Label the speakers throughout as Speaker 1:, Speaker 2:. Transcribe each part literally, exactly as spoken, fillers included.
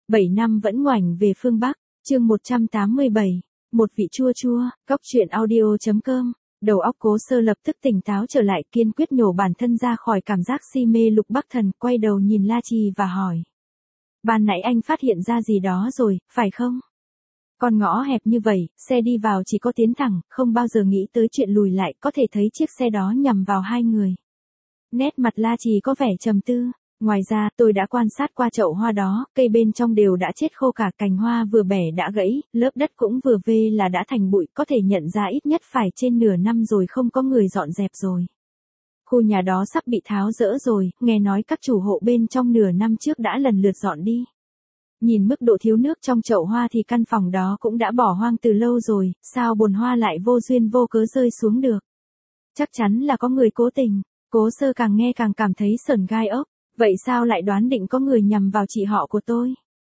Speaker 1: bảy năm vẫn ngoảnh về phương Bắc, chương một trăm tám mươi bảy, một vị chua chua, cóc truyện audio chấm com. Đầu óc Cố Sơ lập tức tỉnh táo trở lại, kiên quyết nhổ bản thân ra khỏi cảm giác si mê Lục Bắc Thần, quay đầu nhìn La Trì và hỏi. Ban nãy anh phát hiện ra gì đó rồi, phải không? Con ngõ hẹp như vậy, xe đi vào chỉ có tiến thẳng, không bao giờ nghĩ tới chuyện lùi lại, có thể thấy chiếc xe đó nhằm vào hai người. Nét mặt La Trì có vẻ trầm tư. Ngoài ra, tôi đã quan sát qua chậu hoa đó, cây bên trong đều đã chết khô cả, cành hoa vừa bẻ đã gãy, lớp đất cũng vừa vê là đã thành bụi, có thể nhận ra ít nhất phải trên nửa năm rồi không có người dọn dẹp rồi. Khu nhà đó sắp bị tháo dỡ rồi, nghe nói các chủ hộ bên trong nửa năm trước đã lần lượt dọn đi. Nhìn mức độ thiếu nước trong chậu hoa thì căn phòng đó cũng đã bỏ hoang từ lâu rồi, sao bồn hoa lại vô duyên vô cớ rơi xuống được. Chắc chắn là có người cố tình. Cố Sơ càng nghe càng cảm thấy sởn gai ốc. Vậy sao lại đoán định có người nhằm vào chị họ của tôi?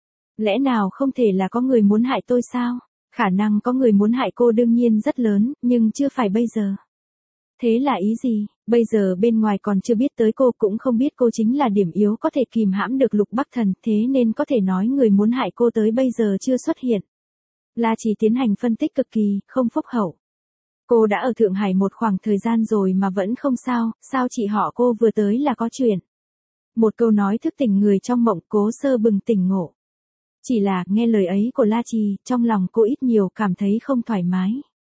Speaker 1: Lẽ nào không thể là có người muốn hại tôi sao? Khả năng có người muốn hại cô đương nhiên rất lớn, nhưng chưa phải bây giờ. Thế là ý gì? Bây giờ bên ngoài còn chưa biết tới cô, cũng không biết cô chính là điểm yếu có thể kìm hãm được Lục Bắc Thần, thế nên có thể nói người muốn hại cô tới bây giờ chưa xuất hiện. La Trì tiến hành phân tích cực kỳ, không phúc hậu. Cô đã ở Thượng Hải một khoảng thời gian rồi mà vẫn không sao, sao chị họ cô vừa tới là có chuyện? Một câu nói thức tỉnh người trong mộng, Cố Sơ bừng tỉnh ngộ. Chỉ là, nghe lời ấy của La Trì, trong lòng cô ít nhiều cảm thấy không thoải mái.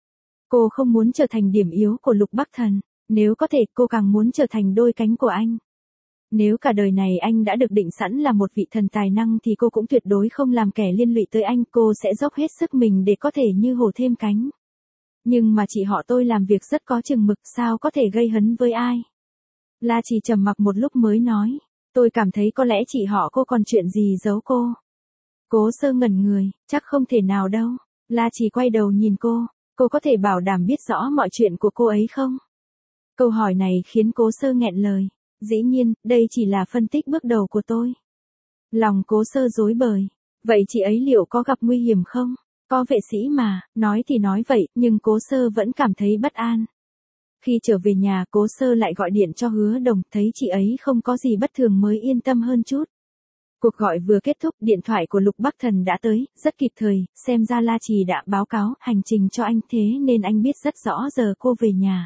Speaker 1: Cô không muốn trở thành điểm yếu của Lục Bắc Thần, nếu có thể cô càng muốn trở thành đôi cánh của anh. Nếu cả đời này anh đã được định sẵn là một vị thần tài năng thì cô cũng tuyệt đối không làm kẻ liên lụy tới anh, cô sẽ dốc hết sức mình để có thể như hổ thêm cánh. Nhưng mà chị họ tôi làm việc rất có chừng mực, sao có thể gây hấn với ai? La Trì trầm mặc một lúc mới nói. Tôi cảm thấy có lẽ chị họ cô còn chuyện gì giấu cô. Cố Sơ ngẩn người, chắc không thể nào đâu. La Trì quay đầu nhìn cô, cô có thể bảo đảm biết rõ mọi chuyện của cô ấy không? Câu hỏi này khiến Cố Sơ nghẹn lời. Dĩ nhiên, đây chỉ là phân tích bước đầu của tôi. Lòng Cố Sơ rối bời. Vậy chị ấy liệu có gặp nguy hiểm không? Có vệ sĩ mà, nói thì nói vậy, nhưng Cố Sơ vẫn cảm thấy bất an. Khi trở về nhà, Cố Sơ lại gọi điện cho Hứa Đồng, thấy chị ấy không có gì bất thường mới yên tâm hơn chút. Cuộc gọi vừa kết thúc, điện thoại của Lục Bắc Thần đã tới, rất kịp thời, xem ra La Trì đã báo cáo hành trình cho anh, thế nên anh biết rất rõ giờ cô về nhà.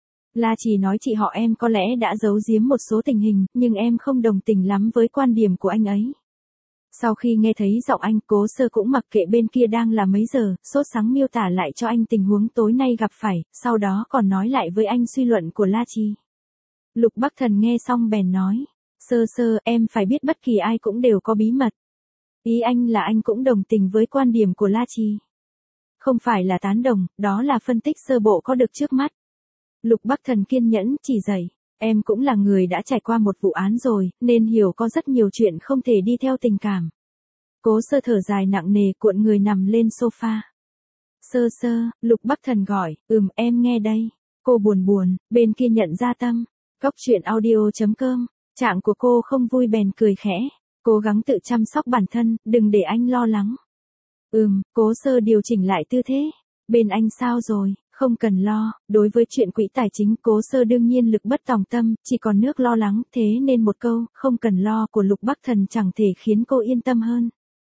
Speaker 1: La Trì nói chị họ em có lẽ đã giấu giếm một số tình hình, nhưng em không đồng tình lắm với quan điểm của anh ấy. Sau khi nghe thấy giọng anh, Cố Sơ cũng mặc kệ bên kia đang là mấy giờ, sốt sắng miêu tả lại cho anh tình huống tối nay gặp phải, sau đó còn nói lại với anh suy luận của La Trì. Lục Bắc Thần nghe xong bèn nói, Sơ Sơ, em phải biết bất kỳ ai cũng đều có bí mật. Ý anh là anh cũng đồng tình với quan điểm của La Trì. Không phải là tán đồng, đó là phân tích sơ bộ có được trước mắt. Lục Bắc Thần kiên nhẫn chỉ dạy. Em cũng là người đã trải qua một vụ án rồi, nên hiểu có rất nhiều chuyện không thể đi theo tình cảm. Cố Sơ thở dài nặng nề, cuộn người nằm lên sofa. Sơ Sơ, Lục Bắc Thần gọi, ừm em nghe đây. Cô buồn buồn, bên kia nhận ra tâm. Cóc truyện audio chấm com, trạng của cô không vui bèn cười khẽ. Cố gắng tự chăm sóc bản thân, đừng để anh lo lắng. Ừm, Cố Sơ điều chỉnh lại tư thế. Bên anh sao rồi? Không cần lo, đối với chuyện quỹ tài chính Cố Sơ đương nhiên lực bất tòng tâm, chỉ còn nước lo lắng, thế nên một câu, không cần lo của Lục Bắc Thần chẳng thể khiến cô yên tâm hơn.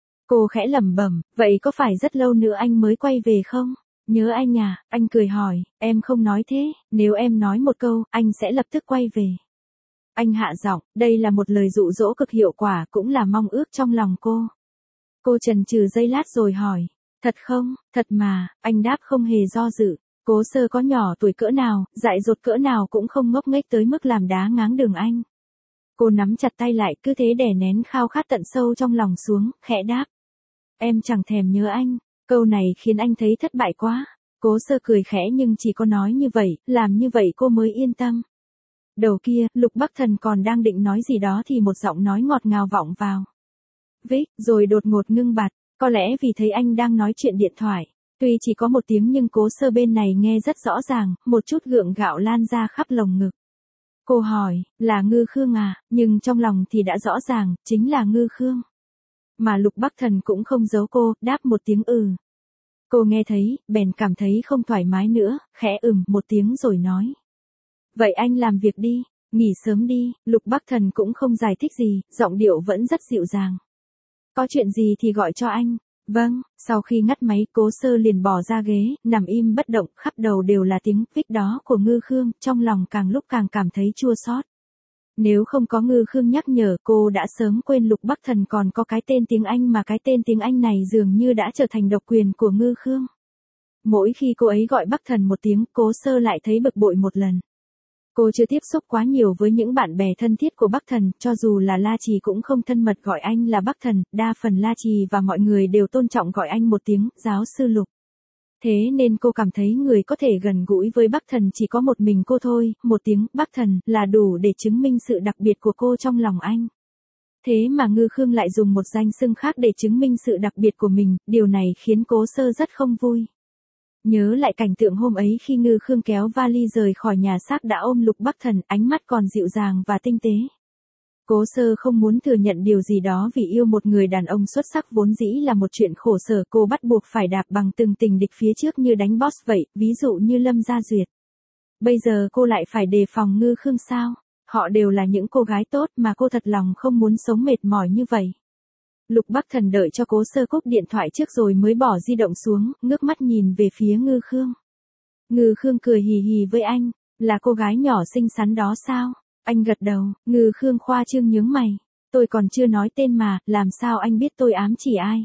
Speaker 1: Cô khẽ lẩm bẩm, vậy có phải rất lâu nữa anh mới quay về không? Nhớ anh à, anh cười hỏi, em không nói thế, nếu em nói một câu, anh sẽ lập tức quay về. Anh hạ giọng, đây là một lời dụ dỗ cực hiệu quả, cũng là mong ước trong lòng cô. Cô chần chừ giây lát rồi hỏi, thật không, thật mà, anh đáp không hề do dự. Cố Sơ có nhỏ tuổi cỡ nào, dại dột cỡ nào cũng không ngốc nghếch tới mức làm đá ngáng đường anh. Cô nắm chặt tay lại, cứ thế đè nén khao khát tận sâu trong lòng xuống, khẽ đáp. Em chẳng thèm nhớ anh. Câu này khiến anh thấy thất bại quá. Cố Sơ cười khẽ nhưng chỉ có nói như vậy, làm như vậy cô mới yên tâm. Đầu kia, Lục Bắc Thần còn đang định nói gì đó thì một giọng nói ngọt ngào vọng vào. Vích, rồi đột ngột ngưng bặt, có lẽ vì thấy anh đang nói chuyện điện thoại. Tuy chỉ có một tiếng nhưng Cố Sơ bên này nghe rất rõ ràng, một chút gượng gạo lan ra khắp lồng ngực. Cô hỏi, là Ngư Khương à, nhưng trong lòng thì đã rõ ràng, chính là Ngư Khương. Mà Lục Bắc Thần cũng không giấu cô, đáp một tiếng ừ. Cô nghe thấy, bèn cảm thấy không thoải mái nữa, khẽ ừm một tiếng rồi nói. Vậy anh làm việc đi, nghỉ sớm đi, Lục Bắc Thần cũng không giải thích gì, giọng điệu vẫn rất dịu dàng. Có chuyện gì thì gọi cho anh. Vâng, sau khi ngắt máy, Cố Sơ liền bò ra ghế, nằm im bất động, khắp đầu đều là tiếng vích đó của Ngư Khương, trong lòng càng lúc càng cảm thấy chua xót. Nếu không có Ngư Khương nhắc nhở, cô đã sớm quên Lục Bắc Thần còn có cái tên tiếng Anh, mà cái tên tiếng Anh này dường như đã trở thành độc quyền của Ngư Khương. Mỗi khi cô ấy gọi Bắc Thần một tiếng, Cố Sơ lại thấy bực bội một lần. Cô chưa tiếp xúc quá nhiều với những bạn bè thân thiết của Bắc Thần, cho dù là La Trì cũng không thân mật gọi anh là Bắc Thần, đa phần La Trì và mọi người đều tôn trọng gọi anh một tiếng, giáo sư Lục. Thế nên cô cảm thấy người có thể gần gũi với Bắc Thần chỉ có một mình cô thôi, một tiếng Bắc Thần là đủ để chứng minh sự đặc biệt của cô trong lòng anh. Thế mà Ngư Khương lại dùng một danh xưng khác để chứng minh sự đặc biệt của mình, điều này khiến Cố Sơ rất không vui. Nhớ lại cảnh tượng hôm ấy khi Ngư Khương kéo vali rời khỏi nhà xác đã ôm Lục Bắc Thần, ánh mắt còn dịu dàng và tinh tế. Cố Sơ không muốn thừa nhận điều gì đó vì yêu một người đàn ông xuất sắc vốn dĩ là một chuyện khổ sở, cô bắt buộc phải đạp bằng từng tình địch phía trước như đánh boss vậy, ví dụ như Lâm Gia Duyệt. Bây giờ cô lại phải đề phòng Ngư Khương sao? Họ đều là những cô gái tốt mà cô thật lòng không muốn sống mệt mỏi như vậy. Lục Bắc Thần đợi cho Cố Sơ cúp điện thoại trước rồi mới bỏ di động xuống, ngước mắt nhìn về phía Ngư Khương. Ngư Khương cười hì hì với anh, là cô gái nhỏ xinh xắn đó sao? Anh gật đầu, Ngư Khương khoa trương nhướng mày. Tôi còn chưa nói tên mà, làm sao anh biết tôi ám chỉ ai?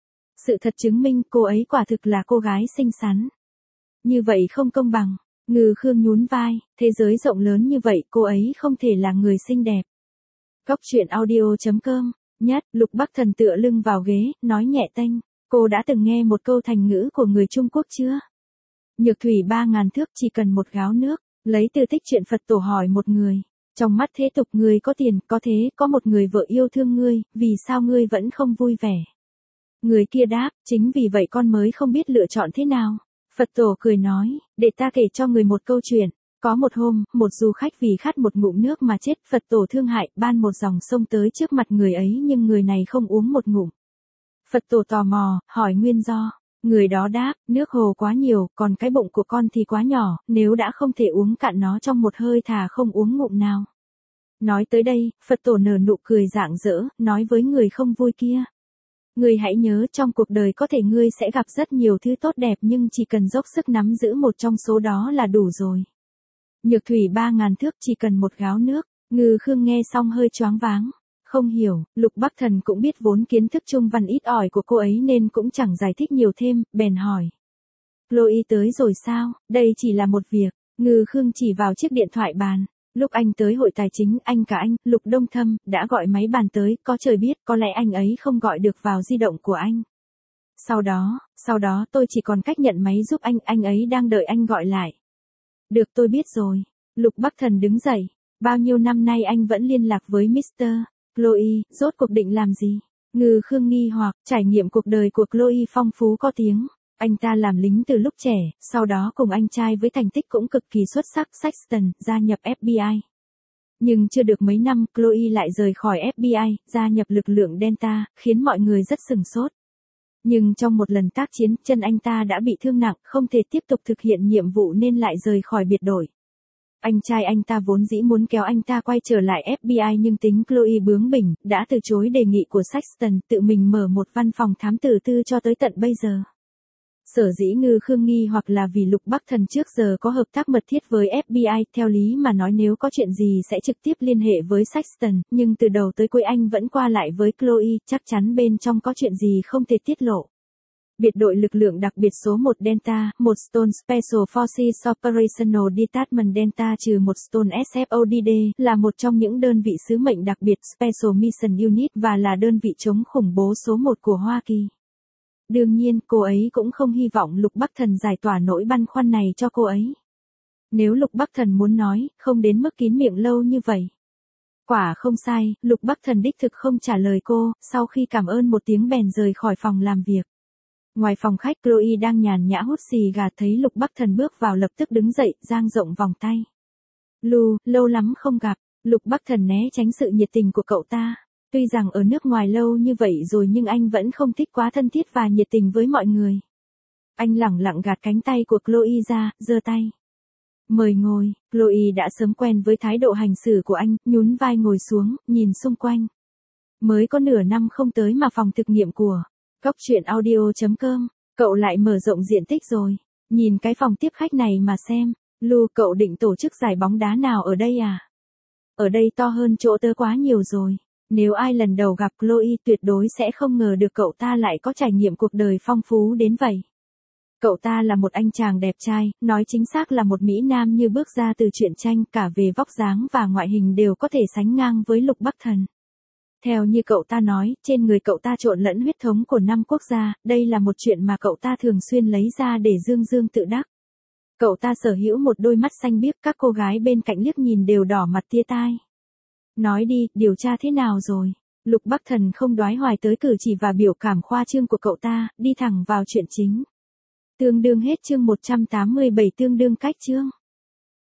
Speaker 1: Sự thật chứng minh cô ấy quả thực là cô gái xinh xắn. Như vậy không công bằng. Ngư Khương nhún vai, thế giới rộng lớn như vậy cô ấy không thể là người xinh đẹp. Cóc truyện audio chấm com. Nhất, Lục Bắc Thần tựa lưng vào ghế, nói nhẹ tênh. Cô đã từng nghe một câu thành ngữ của người Trung Quốc chưa? Nhược thủy ba ngàn thước chỉ cần một gáo nước. Lấy từ tích truyện Phật Tổ hỏi một người. Trong mắt thế tục người có tiền, có thế, có một người vợ yêu thương ngươi, vì sao ngươi vẫn không vui vẻ? Người kia đáp, chính vì vậy con mới không biết lựa chọn thế nào. Phật Tổ cười nói, để ta kể cho người một câu chuyện. Có một hôm, một du khách vì khát một ngụm nước mà chết, Phật Tổ thương hại, ban một dòng sông tới trước mặt người ấy nhưng người này không uống một ngụm. Phật Tổ tò mò, hỏi nguyên do. Người đó đáp, nước hồ quá nhiều, còn cái bụng của con thì quá nhỏ, nếu đã không thể uống cạn nó trong một hơi thà không uống ngụm nào. Nói tới đây, Phật Tổ nở nụ cười rạng rỡ, nói với người không vui kia. Ngươi hãy nhớ trong cuộc đời có thể ngươi sẽ gặp rất nhiều thứ tốt đẹp nhưng chỉ cần dốc sức nắm giữ một trong số đó là đủ rồi. Nhược thủy ba ngàn thước chỉ cần một gáo nước, Ngư Khương nghe xong hơi choáng váng. Không hiểu, Lục Bắc Thần cũng biết vốn kiến thức trung văn ít ỏi của cô ấy nên cũng chẳng giải thích nhiều thêm, bèn hỏi. Chloe tới rồi sao, đây chỉ là một việc, Ngư Khương chỉ vào chiếc điện thoại bàn. Lúc anh tới hội tài chính, anh cả anh, Lục Đông Thâm, đã gọi máy bàn tới, có trời biết, có lẽ anh ấy không gọi được vào di động của anh. Sau đó, sau đó tôi chỉ còn cách nhận máy giúp anh, anh ấy đang đợi anh gọi lại. Được tôi biết rồi. Lục Bắc Thần đứng dậy. Bao nhiêu năm nay anh vẫn liên lạc với mít tơ Chloe, rốt cuộc định làm gì? Ngư Khương nghi hoặc, trải nghiệm cuộc đời của Chloe phong phú có tiếng. Anh ta làm lính từ lúc trẻ, sau đó cùng anh trai với thành tích cũng cực kỳ xuất sắc Sexton, gia nhập ép bê i. Nhưng chưa được mấy năm, Chloe lại rời khỏi ép bê i, gia nhập lực lượng Delta, khiến mọi người rất sửng sốt. Nhưng trong một lần tác chiến, chân anh ta đã bị thương nặng, không thể tiếp tục thực hiện nhiệm vụ nên lại rời khỏi biệt đội. Anh trai anh ta vốn dĩ muốn kéo anh ta quay trở lại ép bê i nhưng tính Chloe bướng bỉnh, đã từ chối đề nghị của Sexton, tự mình mở một văn phòng thám tử tư cho tới tận bây giờ. Sở dĩ Ngư Khương nghi hoặc là vì Lục Bắc Thần trước giờ có hợp tác mật thiết với ép bê i, theo lý mà nói nếu có chuyện gì sẽ trực tiếp liên hệ với Sexton, nhưng từ đầu tới cuối anh vẫn qua lại với Chloe, chắc chắn bên trong có chuyện gì không thể tiết lộ. Biệt đội lực lượng đặc biệt số một Delta, một Stone Special Forces Operational Detachment Delta trừ một Stone ét ép o đê đê, là một trong những đơn vị sứ mệnh đặc biệt Special Mission Unit và là đơn vị chống khủng bố số một của Hoa Kỳ. Đương nhiên, cô ấy cũng không hy vọng Lục Bắc Thần giải tỏa nỗi băn khoăn này cho cô ấy. Nếu Lục Bắc Thần muốn nói, không đến mức kín miệng lâu như vậy. Quả không sai, Lục Bắc Thần đích thực không trả lời cô, sau khi cảm ơn một tiếng bèn rời khỏi phòng làm việc. Ngoài phòng khách, Chloe đang nhàn nhã hút xì gà, thấy Lục Bắc Thần bước vào lập tức đứng dậy, dang rộng vòng tay. Lu, lâu lắm không gặp. Lục Bắc Thần né tránh sự nhiệt tình của cậu ta. Tuy rằng ở nước ngoài lâu như vậy rồi nhưng anh vẫn không thích quá thân thiết và nhiệt tình với mọi người. Anh lẳng lặng gạt cánh tay của Chloe ra, giơ tay. Mời ngồi. Chloe đã sớm quen với thái độ hành xử của anh, nhún vai ngồi xuống, nhìn xung quanh. Mới có nửa năm không tới mà phòng thực nghiệm của Cóc Truyện Audio chấm com, cậu lại mở rộng diện tích rồi. Nhìn cái phòng tiếp khách này mà xem, Lu, cậu định tổ chức giải bóng đá nào ở đây à? Ở đây to hơn chỗ tớ quá nhiều rồi. Nếu ai lần đầu gặp Chloe tuyệt đối sẽ không ngờ được cậu ta lại có trải nghiệm cuộc đời phong phú đến vậy. Cậu ta là một anh chàng đẹp trai, nói chính xác là một mỹ nam như bước ra từ truyện tranh, cả về vóc dáng và ngoại hình đều có thể sánh ngang với Lục Bắc Thần. Theo như cậu ta nói, trên người cậu ta trộn lẫn huyết thống của năm quốc gia, đây là một chuyện mà cậu ta thường xuyên lấy ra để dương dương tự đắc. Cậu ta sở hữu một đôi mắt xanh biếc, các cô gái bên cạnh liếc nhìn đều đỏ mặt tia tai. Nói đi, điều tra thế nào rồi? Lục Bắc Thần không đoái hoài tới cử chỉ và biểu cảm khoa trương của cậu ta, đi thẳng vào chuyện chính. Tương đương hết chương một trăm tám mươi bảy, tương đương cách chương.